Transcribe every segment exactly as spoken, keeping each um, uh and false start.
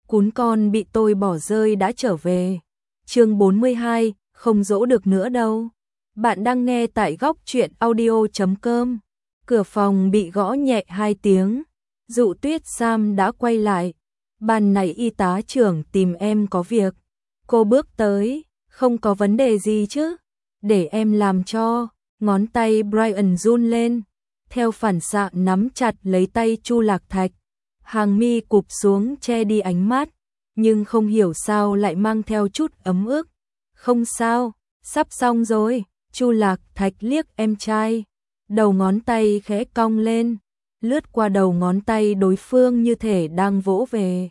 cún con bị tôi bỏ rơi đã trở về. Chương bốn mươi hai, không dỗ được nữa đâu. Bạn đang nghe tại góc truyện audio chấm com. Cửa phòng bị gõ nhẹ hai tiếng. Dụ Tuyết Sam đã quay lại. Ban nãy y tá trưởng tìm em có việc. Cô bước tới, không có vấn đề gì chứ? Để em làm cho. Ngón tay Brian run lên, theo phản xạ nắm chặt lấy tay Chu Lạc Thạch. Hàng mi cụp xuống che đi ánh mắt, nhưng không hiểu sao lại mang theo chút ấm ức. Không sao, sắp xong rồi. Chu Lạc Thạch liếc em trai, đầu ngón tay khẽ cong lên, lướt qua đầu ngón tay đối phương như thể đang vỗ về.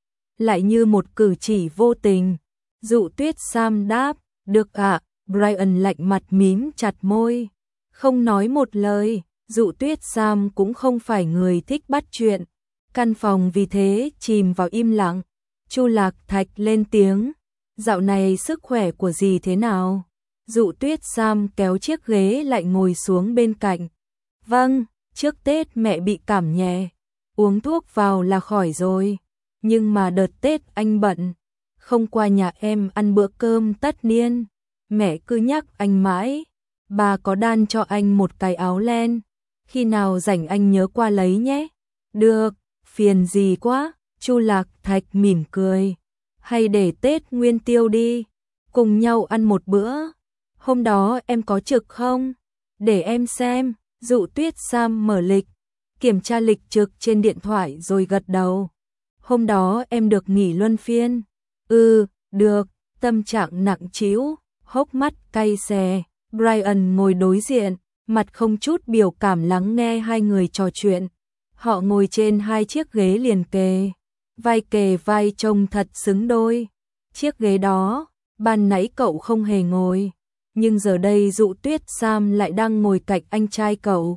Lại như một cử chỉ vô tình. Dụ Tuyết Sam đáp, được ạ. Brian lạnh mặt mím chặt môi, không nói một lời. Dụ Tuyết Sam cũng không phải người thích bắt chuyện. Căn phòng vì thế chìm vào im lặng. Chu Lạc Thạch lên tiếng, dạo này sức khỏe của dì thế nào? Dụ Tuyết Sam kéo chiếc ghế lại ngồi xuống bên cạnh. Vâng, trước Tết mẹ bị cảm nhẹ, uống thuốc vào là khỏi rồi. Nhưng mà đợt Tết anh bận, không qua nhà em ăn bữa cơm tất niên. Mẹ cứ nhắc anh mãi. Bà có đan cho anh một cái áo len, khi nào rảnh anh nhớ qua lấy nhé. Được, phiền gì quá. Chu Lạc Thạch mỉm cười. Hay để Tết Nguyên Tiêu đi, cùng nhau ăn một bữa. Hôm đó em có trực không? Để em xem. Dụ Tuyết Sam mở lịch, kiểm tra lịch trực trên điện thoại rồi gật đầu. Hôm đó em được nghỉ luân phiên. Ừ, được. Tâm trạng nặng trĩu, hốc mắt cay xè. Brian ngồi đối diện, mặt không chút biểu cảm lắng nghe hai người trò chuyện. Họ ngồi trên hai chiếc ghế liền kề, vai kề vai trông thật xứng đôi. Chiếc ghế đó, ban nãy cậu không hề ngồi, nhưng giờ đây Dụ Tuyết Sam lại đang ngồi cạnh anh trai cậu.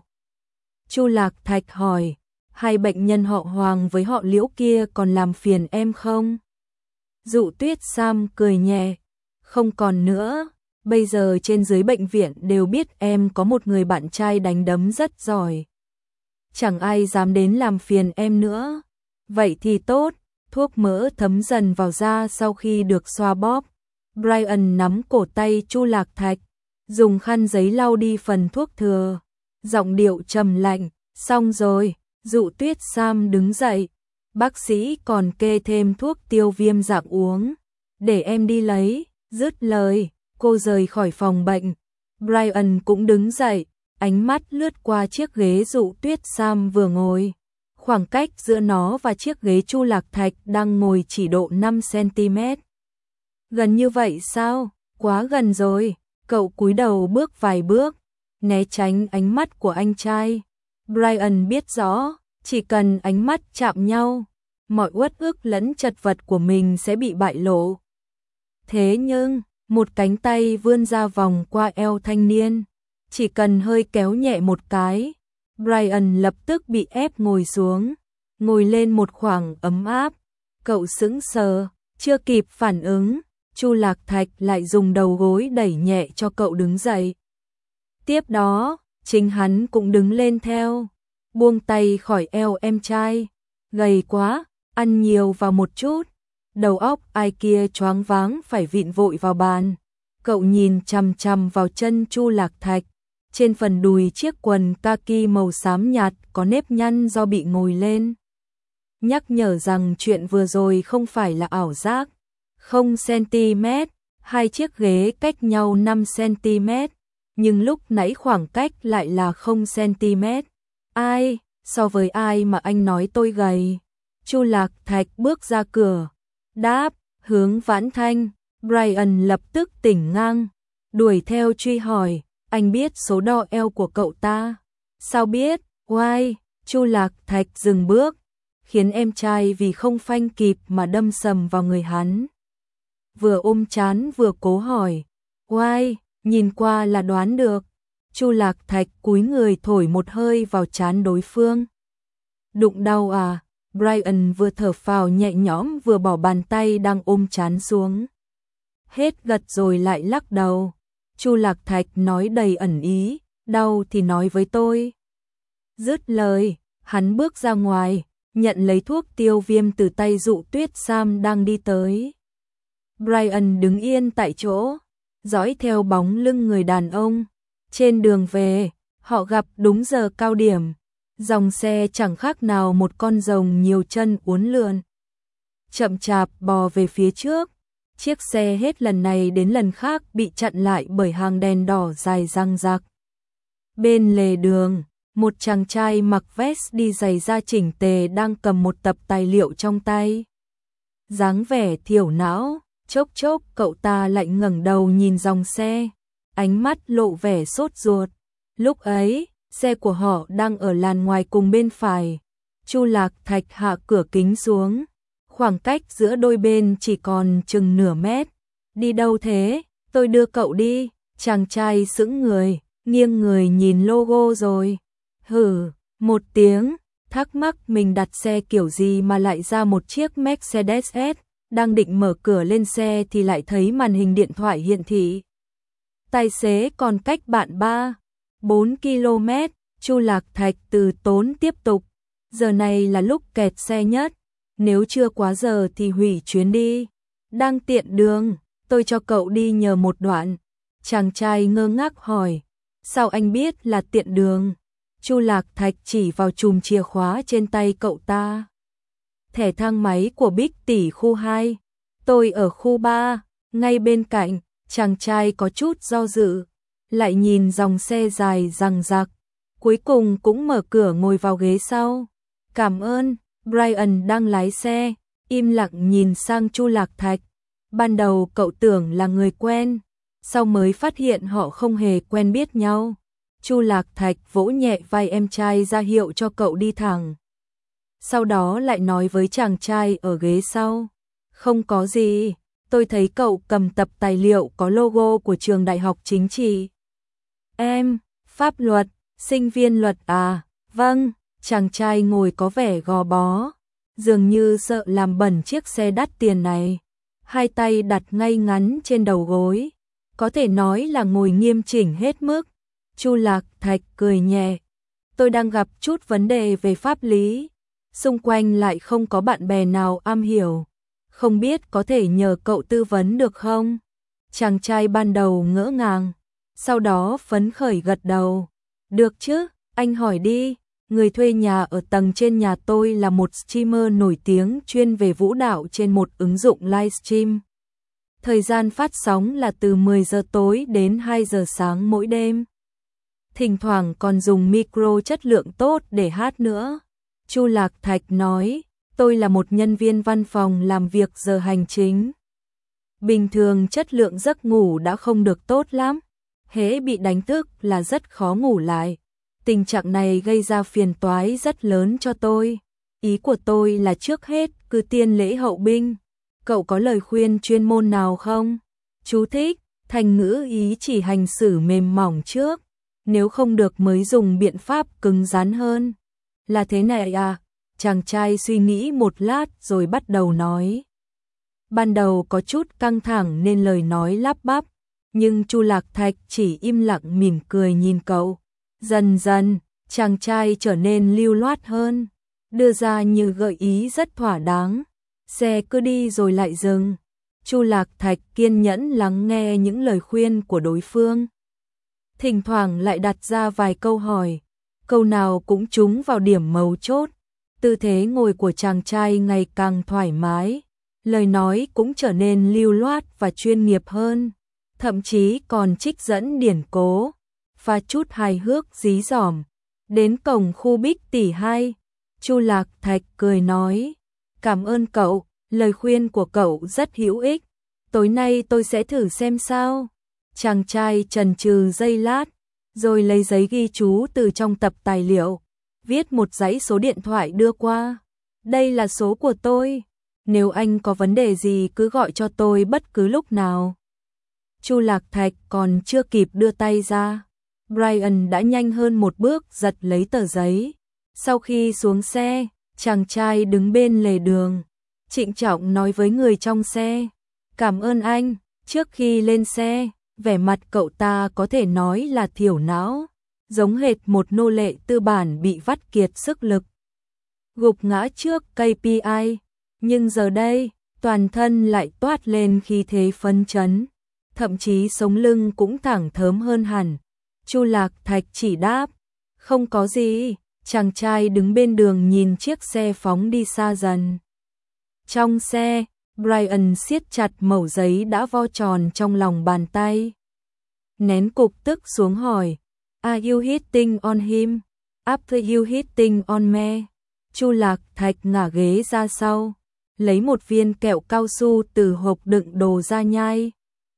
Chu Lạc Thạch hỏi, hai bệnh nhân họ Hoàng với họ Liễu kia còn làm phiền em không? Dụ Tuyết Sam cười nhẹ, không còn nữa. Bây giờ trên dưới bệnh viện đều biết em có một người bạn trai đánh đấm rất giỏi. Chẳng ai dám đến làm phiền em nữa. Vậy thì tốt. Thuốc mỡ thấm dần vào da sau khi được xoa bóp. Brian nắm cổ tay Chu Lạc Thạch, dùng khăn giấy lau đi phần thuốc thừa. Giọng điệu trầm lạnh, xong rồi. Dụ Tuyết Sam đứng dậy. Bác sĩ còn kê thêm thuốc tiêu viêm dạng uống. Để em đi lấy. Dứt lời, cô rời khỏi phòng bệnh. Brian cũng đứng dậy, ánh mắt lướt qua chiếc ghế Dụ Tuyết Sam vừa ngồi. Khoảng cách giữa nó và chiếc ghế Chu Lạc Thạch đang ngồi chỉ độ năm xăng-ti-mét. Gần như vậy sao? Quá gần rồi. Cậu cúi đầu bước vài bước, né tránh ánh mắt của anh trai. Brian biết rõ, chỉ cần ánh mắt chạm nhau, mọi uất ức lẫn chật vật của mình sẽ bị bại lộ. Thế nhưng, một cánh tay vươn ra vòng qua eo thanh niên, chỉ cần hơi kéo nhẹ một cái, Brian lập tức bị ép ngồi xuống, ngồi lên một khoảng ấm áp. Cậu sững sờ, chưa kịp phản ứng, Chu Lạc Thạch lại dùng đầu gối đẩy nhẹ cho cậu đứng dậy. Tiếp đó, chính hắn cũng đứng lên theo, buông tay khỏi eo em trai. Gầy quá, ăn nhiều vào một chút. Đầu óc ai kia choáng váng phải vịn vội vào bàn. Cậu nhìn chằm chằm vào chân Chu Lạc Thạch. Trên phần đùi chiếc quần kaki màu xám nhạt có nếp nhăn do bị ngồi lên. Nhắc nhở rằng chuyện vừa rồi không phải là ảo giác. Không xăng-ti-mét, hai chiếc ghế cách nhau năm xăng-ti-mét, nhưng lúc nãy khoảng cách lại là không xăng-ti-mét. Ai, so với ai mà anh nói tôi gầy? Chu Lạc Thạch bước ra cửa, đáp, hướng Vãn Thanh. Brian lập tức tỉnh ngang, đuổi theo truy hỏi, anh biết số đo eo của cậu ta? Sao biết? Why? Chu Lạc Thạch dừng bước, khiến em trai vì không phanh kịp mà đâm sầm vào người hắn. Vừa ôm trán vừa cố hỏi, why? Nhìn qua là đoán được. Chu Lạc Thạch cúi người thổi một hơi vào trán đối phương. Đụng đau à? Brian vừa thở phào nhẹ nhõm vừa bỏ bàn tay đang ôm trán xuống. Hết gật rồi lại lắc đầu. Chu Lạc Thạch nói đầy ẩn ý, đau thì nói với tôi. Dứt lời, hắn bước ra ngoài, nhận lấy thuốc tiêu viêm từ tay Dụ Tuyết Sam đang đi tới. Brian đứng yên tại chỗ, dõi theo bóng lưng người đàn ông. Trên đường về, họ gặp đúng giờ cao điểm. Dòng xe chẳng khác nào một con rồng nhiều chân uốn lượn. Chậm chạp bò về phía trước. Chiếc xe hết lần này đến lần khác bị chặn lại bởi hàng đèn đỏ dài răng rạc. Bên lề đường, một chàng trai mặc vest đi giày da chỉnh tề đang cầm một tập tài liệu trong tay. Dáng vẻ thiểu não, chốc chốc cậu ta lại ngẩng đầu nhìn dòng xe, ánh mắt lộ vẻ sốt ruột. Lúc ấy, xe của họ đang ở làn ngoài cùng bên phải. Chu Lạc Thạch hạ cửa kính xuống, khoảng cách giữa đôi bên chỉ còn chừng nửa mét. Đi đâu thế? Tôi đưa cậu đi. Chàng trai sững người, nghiêng người nhìn logo rồi. Hừ, một tiếng, thắc mắc mình đặt xe kiểu gì mà lại ra một chiếc Mercedes-S. Đang định mở cửa lên xe thì lại thấy màn hình điện thoại hiển thị. Tài xế còn cách bạn ba, bốn ki lô mét. Chu Lạc Thạch từ tốn tiếp tục. Giờ này là lúc kẹt xe nhất. Nếu chưa quá giờ thì hủy chuyến đi. Đang tiện đường, tôi cho cậu đi nhờ một đoạn. Chàng trai ngơ ngác hỏi. Sao anh biết là tiện đường? Chu Lạc Thạch chỉ vào chùm chìa khóa trên tay cậu ta. Thẻ thang máy của Bích tỷ khu hai. Tôi ở khu ba, ngay bên cạnh. Chàng trai có chút do dự, lại nhìn dòng xe dài rằng rạc. Cuối cùng cũng mở cửa ngồi vào ghế sau. Cảm ơn. Brian đang lái xe, im lặng nhìn sang Chu Lạc Thạch. Ban đầu cậu tưởng là người quen, sau mới phát hiện họ không hề quen biết nhau. Chu Lạc Thạch vỗ nhẹ vai em trai ra hiệu cho cậu đi thẳng. Sau đó lại nói với chàng trai ở ghế sau. Không có gì, tôi thấy cậu cầm tập tài liệu có logo của trường đại học chính trị. Em, pháp luật, sinh viên luật à? Vâng. Chàng trai ngồi có vẻ gò bó, dường như sợ làm bẩn chiếc xe đắt tiền này. Hai tay đặt ngay ngắn trên đầu gối, có thể nói là ngồi nghiêm chỉnh hết mức. Chu Lạc Thạch cười nhẹ. Tôi đang gặp chút vấn đề về pháp lý, xung quanh lại không có bạn bè nào am hiểu. Không biết có thể nhờ cậu tư vấn được không? Chàng trai ban đầu ngỡ ngàng, sau đó phấn khởi gật đầu. Được chứ, anh hỏi đi. Người thuê nhà ở tầng trên nhà tôi là một streamer nổi tiếng chuyên về vũ đạo trên một ứng dụng livestream. Thời gian phát sóng là từ mười giờ tối đến hai giờ sáng mỗi đêm. Thỉnh thoảng còn dùng micro chất lượng tốt để hát nữa. Chu Lạc Thạch nói, tôi là một nhân viên văn phòng làm việc giờ hành chính. Bình thường chất lượng giấc ngủ đã không được tốt lắm. Hễ bị đánh thức là rất khó ngủ lại. Tình trạng này gây ra phiền toái rất lớn cho tôi. Ý của tôi là trước hết cứ tiên lễ hậu binh. Cậu có lời khuyên chuyên môn nào không? Chú thích, thành ngữ ý chỉ hành xử mềm mỏng trước. Nếu không được mới dùng biện pháp cứng rắn hơn. Là thế này à? Chàng trai suy nghĩ một lát rồi bắt đầu nói. Ban đầu có chút căng thẳng nên lời nói lắp bắp. Nhưng Chu Lạc Thạch chỉ im lặng mỉm cười nhìn cậu. Dần dần, chàng trai trở nên lưu loát hơn, đưa ra như gợi ý rất thỏa đáng. Xe cứ đi rồi lại dừng. Chu Lạc Thạch kiên nhẫn lắng nghe những lời khuyên của đối phương. Thỉnh thoảng lại đặt ra vài câu hỏi, câu nào cũng trúng vào điểm mấu chốt. Tư thế ngồi của chàng trai ngày càng thoải mái, lời nói cũng trở nên lưu loát và chuyên nghiệp hơn, thậm chí còn trích dẫn điển cố, pha chút hài hước dí dỏm. Đến cổng khu Bích tỷ hai, Chu Lạc Thạch cười nói, cảm ơn cậu, lời khuyên của cậu rất hữu ích, tối nay tôi sẽ thử xem sao. Chàng trai chần chừ giây lát, rồi lấy giấy ghi chú từ trong tập tài liệu, viết một dãy số điện thoại đưa qua. Đây là số của tôi, nếu anh có vấn đề gì cứ gọi cho tôi bất cứ lúc nào. Chu Lạc Thạch còn chưa kịp đưa tay ra, Brian đã nhanh hơn một bước giật lấy tờ giấy. Sau khi xuống xe, chàng trai đứng bên lề đường, trịnh trọng nói với người trong xe, cảm ơn anh. Trước khi lên xe, vẻ mặt cậu ta có thể nói là thiểu não, giống hệt một nô lệ tư bản bị vắt kiệt sức lực. gục ngã trước ca pê i, nhưng giờ đây, toàn thân lại toát lên khí thế phấn chấn, thậm chí sống lưng cũng thẳng thớm hơn hẳn. Chu Lạc Thạch chỉ đáp, không có gì. Chàng trai đứng bên đường nhìn chiếc xe phóng đi xa dần. Trong xe, Brian siết chặt mẩu giấy đã vo tròn trong lòng bàn tay. Nén cục tức xuống hỏi, Are you hitting on him? After you hitting on me? Chu Lạc Thạch ngả ghế ra sau, lấy một viên kẹo cao su từ hộp đựng đồ ra nhai.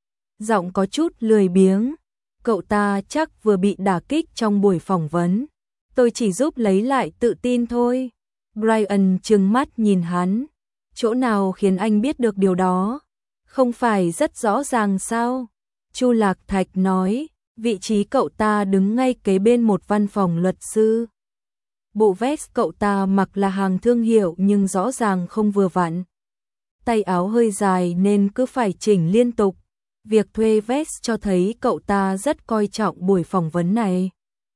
Giọng có chút lười biếng, cậu ta chắc vừa bị đả kích trong buổi phỏng vấn. Tôi chỉ giúp lấy lại tự tin thôi. Brian trừng mắt nhìn hắn. Chỗ nào khiến anh biết được điều đó? Không phải rất rõ ràng sao? Chu Lạc Thạch nói, vị trí cậu ta đứng ngay kế bên một văn phòng luật sư. Bộ vest cậu ta mặc là hàng thương hiệu nhưng rõ ràng không vừa vặn. Tay áo hơi dài nên cứ phải chỉnh liên tục. Việc thuê vest cho thấy cậu ta rất coi trọng buổi phỏng vấn này.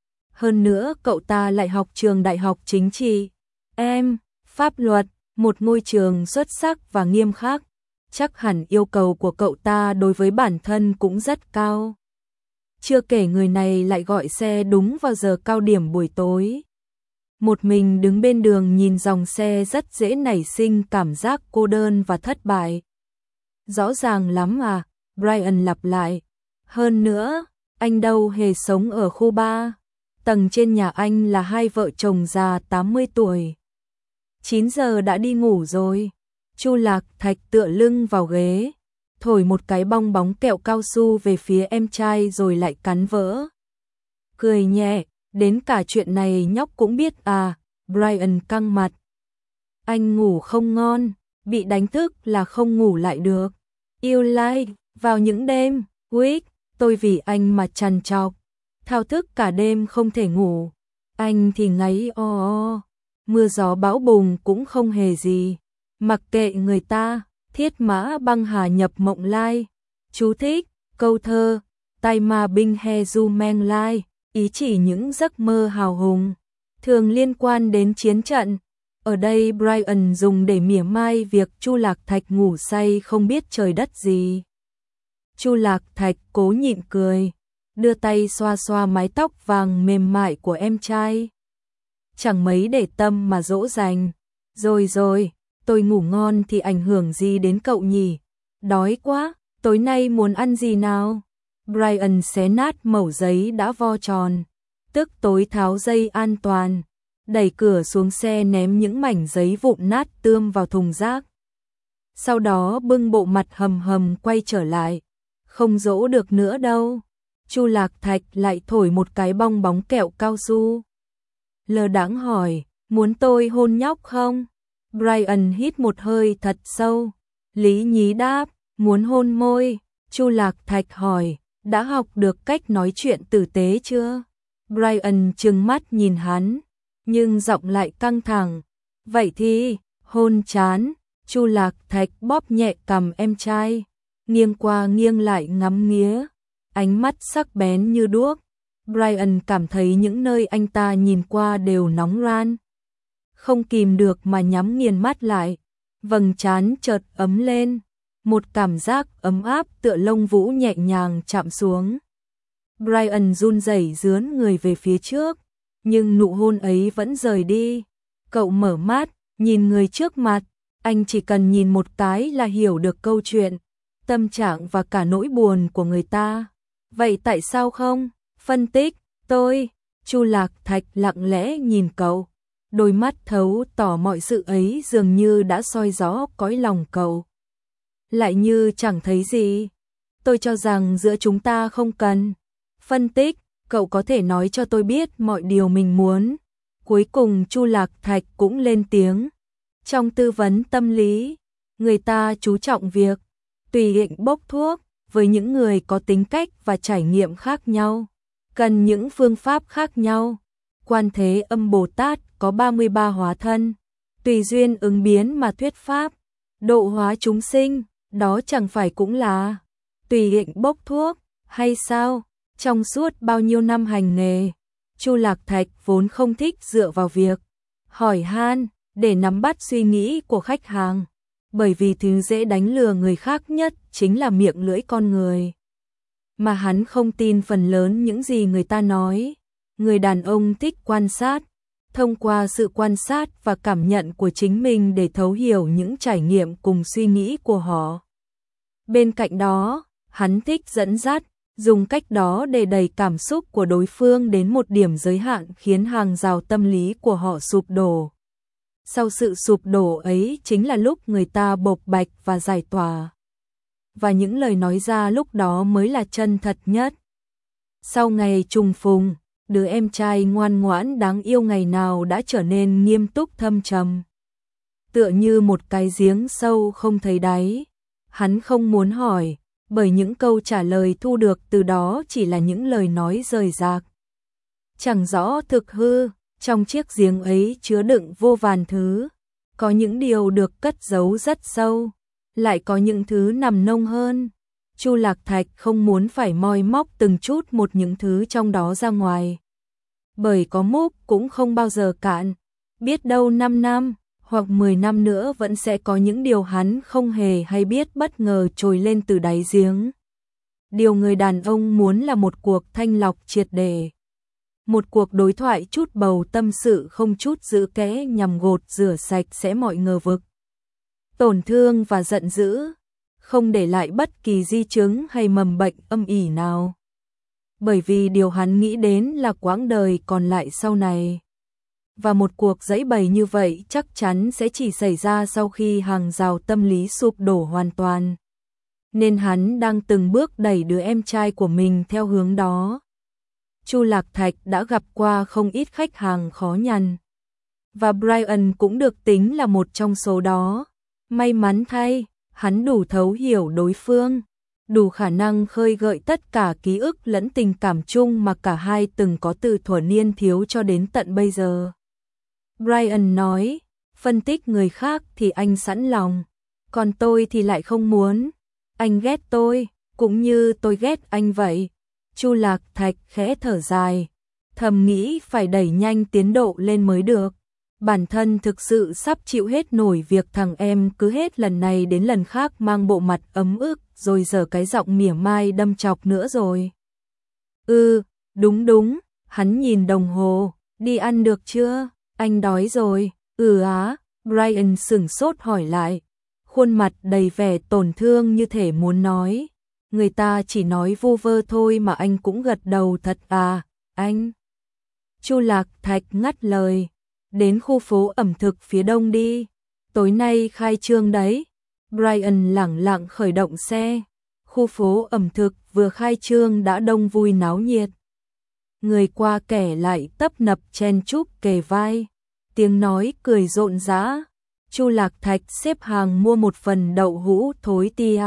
Hơn nữa cậu ta lại học trường đại học chính trị, em, pháp luật, một ngôi trường xuất sắc và nghiêm khắc. Chắc hẳn yêu cầu của cậu ta đối với bản thân cũng rất cao. Chưa kể người này lại gọi xe đúng vào giờ cao điểm buổi tối. Một mình đứng bên đường nhìn dòng xe rất dễ nảy sinh cảm giác cô đơn và thất bại. Rõ ràng lắm à, Brian lặp lại. Hơn nữa, anh đâu hề sống ở khu ba. Tầng trên nhà anh là hai vợ chồng già tám mươi tuổi. chín giờ đã đi ngủ rồi. Chu Lạc Thạch tựa lưng vào ghế, thổi một cái bong bóng kẹo cao su về phía em trai rồi lại cắn vỡ. Cười nhẹ, đến cả chuyện này nhóc cũng biết à, Brian căng mặt. Anh ngủ không ngon, bị đánh thức là không ngủ lại được. You like, vào những đêm, Wick, tôi vì anh mà trằn trọc. Thao thức cả đêm không thể ngủ. Anh thì ngáy o o. Mưa gió bão bùng cũng không hề gì. Mặc kệ người ta, Thiết Mã Băng Hà nhập mộng lai. Chú thích, câu thơ, tay mà binh he du men lai, ý chỉ những giấc mơ hào hùng, thường liên quan đến chiến trận. Ở đây Brian dùng để mỉa mai việc Chu Lạc Thạch ngủ say không biết trời đất gì. Chu Lạc Thạch cố nhịn cười, đưa tay xoa xoa mái tóc vàng mềm mại của em trai. Chẳng mấy để tâm mà dỗ dành. Rồi rồi, tôi ngủ ngon thì ảnh hưởng gì đến cậu nhỉ? Đói quá, tối nay muốn ăn gì nào? Brian xé nát mẩu giấy đã vo tròn, tức tối tháo dây an toàn, đẩy cửa xuống xe ném những mảnh giấy vụn nát tươm vào thùng rác. Sau đó bưng bộ mặt hầm hầm quay trở lại. Không dỗ được nữa đâu. Chu Lạc Thạch lại thổi một cái bong bóng kẹo cao su. Lơ đãng hỏi, muốn tôi hôn nhóc không? Brian hít một hơi thật sâu. Lý nhí đáp, muốn hôn môi. Chu Lạc Thạch hỏi, đã học được cách nói chuyện tử tế chưa? Brian trừng mắt nhìn hắn, nhưng giọng lại căng thẳng. Vậy thì, hôn chán. Chu Lạc Thạch bóp nhẹ cằm em trai, nghiêng qua nghiêng lại ngắm nghía, ánh mắt sắc bén như đuốc. Brian cảm thấy những nơi anh ta nhìn qua đều nóng ran. Không kìm được mà nhắm nghiền mắt lại, vầng trán chợt ấm lên, một cảm giác ấm áp tựa lông vũ nhẹ nhàng chạm xuống. Brian run rẩy dướn người về phía trước, nhưng nụ hôn ấy vẫn rời đi. Cậu mở mắt, nhìn người trước mặt, anh chỉ cần nhìn một cái là hiểu được câu chuyện, tâm trạng và cả nỗi buồn của người ta. Vậy tại sao không? Phân tích, tôi, Chu Lạc Thạch lặng lẽ nhìn cậu, đôi mắt thấu tỏ mọi sự ấy dường như đã soi rõ cõi lòng cậu. Lại như chẳng thấy gì. Tôi cho rằng giữa chúng ta không cần phân tích, cậu có thể nói cho tôi biết mọi điều mình muốn. Cuối cùng Chu Lạc Thạch cũng lên tiếng. Trong tư vấn tâm lý, người ta chú trọng việc tùy hạnh bốc thuốc với những người có tính cách và trải nghiệm khác nhau, cần những phương pháp khác nhau. Quan Thế Âm Bồ Tát có ba mươi ba hóa thân, tùy duyên ứng biến mà thuyết pháp, độ hóa chúng sinh, đó chẳng phải cũng là tùy hạnh bốc thuốc hay sao? Trong suốt bao nhiêu năm hành nghề, Chu Lạc Thạch vốn không thích dựa vào việc hỏi han để nắm bắt suy nghĩ của khách hàng, bởi vì thứ dễ đánh lừa người khác nhất chính là miệng lưỡi con người. Mà hắn không tin phần lớn những gì người ta nói. Người đàn ông thích quan sát, thông qua sự quan sát và cảm nhận của chính mình để thấu hiểu những trải nghiệm cùng suy nghĩ của họ. Bên cạnh đó, hắn thích dẫn dắt, dùng cách đó để đẩy cảm xúc của đối phương đến một điểm giới hạn khiến hàng rào tâm lý của họ sụp đổ. Sau sự sụp đổ ấy chính là lúc người ta bộc bạch và giải tỏa. Và những lời nói ra lúc đó mới là chân thật nhất. Sau ngày trùng phùng, đứa em trai ngoan ngoãn đáng yêu ngày nào đã trở nên nghiêm túc thâm trầm. Tựa như một cái giếng sâu không thấy đáy. Hắn không muốn hỏi, bởi những câu trả lời thu được từ đó chỉ là những lời nói rời rạc. Chẳng rõ thực hư, trong chiếc giếng ấy chứa đựng vô vàn thứ. Có những điều được cất giấu rất sâu, lại có những thứ nằm nông hơn. Chu Lạc Thạch không muốn phải moi móc từng chút một những thứ trong đó ra ngoài. Bởi có múc cũng không bao giờ cạn. Biết đâu năm năm, hoặc mười năm nữa vẫn sẽ có những điều hắn không hề hay biết bất ngờ trồi lên từ đáy giếng. Điều người đàn ông muốn là một cuộc thanh lọc triệt để. Một cuộc đối thoại chút bầu tâm sự không chút giữ kẽ nhằm gột rửa sạch sẽ mọi ngờ vực, tổn thương và giận dữ, không để lại bất kỳ di chứng hay mầm bệnh âm ỉ nào. Bởi vì điều hắn nghĩ đến là quãng đời còn lại sau này. Và một cuộc giãy bày như vậy chắc chắn sẽ chỉ xảy ra sau khi hàng rào tâm lý sụp đổ hoàn toàn. Nên hắn đang từng bước đẩy đứa em trai của mình theo hướng đó. Chu Lạc Thạch đã gặp qua không ít khách hàng khó nhằn. Và Brian cũng được tính là một trong số đó. May mắn thay, hắn đủ thấu hiểu đối phương, đủ khả năng khơi gợi tất cả ký ức lẫn tình cảm chung mà cả hai từng có từ thuở niên thiếu cho đến tận bây giờ. Brian nói, phân tích người khác thì anh sẵn lòng, còn tôi thì lại không muốn. Anh ghét tôi, cũng như tôi ghét anh vậy. Chu Lạc Thạch khẽ thở dài, thầm nghĩ phải đẩy nhanh tiến độ lên mới được. Bản thân thực sự sắp chịu hết nổi việc thằng em cứ hết lần này đến lần khác mang bộ mặt ấm ức rồi giờ cái giọng mỉa mai đâm chọc nữa rồi. Ừ, đúng đúng, hắn nhìn đồng hồ, đi ăn được chưa? Anh đói rồi. Ừ á, Brian sửng sốt hỏi lại, khuôn mặt đầy vẻ tổn thương như thể muốn nói. Người ta chỉ nói vu vơ thôi mà anh cũng gật đầu thật à, anh. Chu Lạc Thạch ngắt lời, đến khu phố ẩm thực phía đông đi, tối nay khai trương đấy. Brian lẳng lặng khởi động xe, khu phố ẩm thực vừa khai trương đã đông vui náo nhiệt. Người qua kẻ lại tấp nập chen chúc kề vai, tiếng nói cười rộn rã. Chu Lạc Thạch xếp hàng mua một phần đậu hũ thối tia.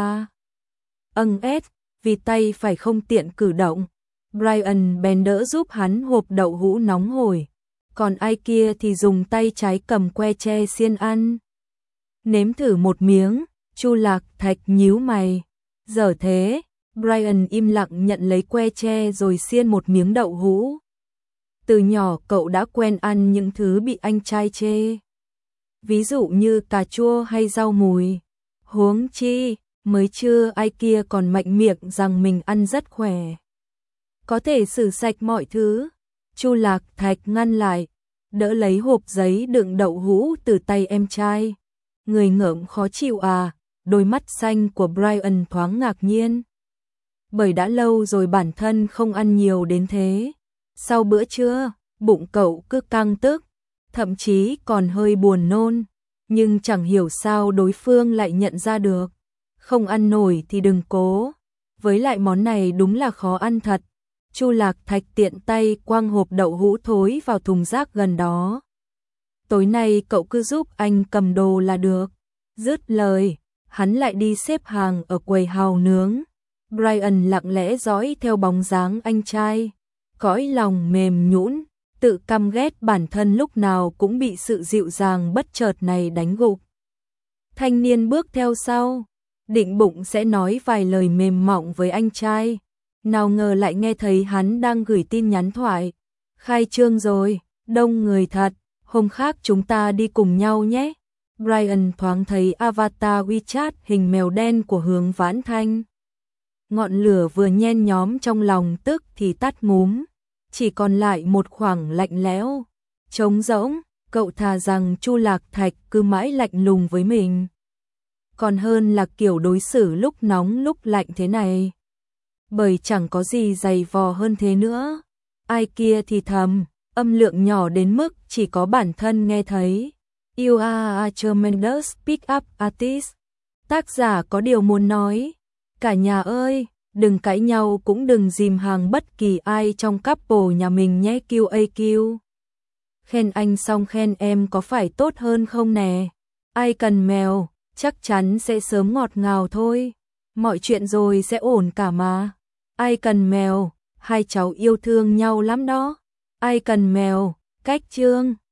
Âng ét, vì tay phải không tiện cử động, Brian bèn đỡ giúp hắn hộp đậu hũ nóng hổi, còn ai kia thì dùng tay trái cầm que tre xiên ăn. Nếm thử một miếng, Chu Lạc Thạch nhíu mày. Giờ thế, Brian im lặng nhận lấy que tre rồi xiên một miếng đậu hũ. Từ nhỏ cậu đã quen ăn những thứ bị anh trai chê. Ví dụ như cà chua hay rau mùi. Huống chi, mới trưa ai kia còn mạnh miệng rằng mình ăn rất khỏe. Có thể xử sạch mọi thứ. Chu Lạc Thạch ngăn lại, đỡ lấy hộp giấy đựng đậu hũ từ tay em trai. Người ngợm khó chịu à, đôi mắt xanh của Brian thoáng ngạc nhiên. Bởi đã lâu rồi bản thân không ăn nhiều đến thế. Sau bữa trưa, bụng cậu cứ căng tức, thậm chí còn hơi buồn nôn. Nhưng chẳng hiểu sao đối phương lại nhận ra được. Không ăn nổi thì đừng cố. Với lại món này đúng là khó ăn thật. Chu Lạc Thạch tiện tay quăng hộp đậu hũ thối vào thùng rác gần đó. Tối nay cậu cứ giúp anh cầm đồ là được. Dứt lời, hắn lại đi xếp hàng ở quầy hàu nướng. Brian lặng lẽ dõi theo bóng dáng anh trai, cõi lòng mềm nhũn, tự căm ghét bản thân lúc nào cũng bị sự dịu dàng bất chợt này đánh gục. Thanh niên bước theo sau, định bụng sẽ nói vài lời mềm mỏng với anh trai, nào ngờ lại nghe thấy hắn đang gửi tin nhắn thoại. Khai trương rồi, đông người thật, hôm khác chúng ta đi cùng nhau nhé. Brian thoáng thấy avatar WeChat hình mèo đen của Hướng Vãn Thanh. Ngọn lửa vừa nhen nhóm trong lòng tức thì tắt ngúm, chỉ còn lại một khoảng lạnh lẽo, trống rỗng. Cậu thà rằng Chu Lạc Thạch cứ mãi lạnh lùng với mình, còn hơn là kiểu đối xử lúc nóng lúc lạnh thế này. Bởi chẳng có gì dày vò hơn thế nữa. Ai kia thì thầm, âm lượng nhỏ đến mức chỉ có bản thân nghe thấy. You are a tremendous pick-up artist. Tác giả có điều muốn nói. Cả nhà ơi, đừng cãi nhau cũng đừng dìm hàng bất kỳ ai trong couple nhà mình nhé. quy a quy. Khen anh xong khen em có phải tốt hơn không nè? Ai cần mèo, chắc chắn sẽ sớm ngọt ngào thôi. Mọi chuyện rồi sẽ ổn cả mà. Ai cần mèo, hai cháu yêu thương nhau lắm đó. Ai cần mèo, cách chương.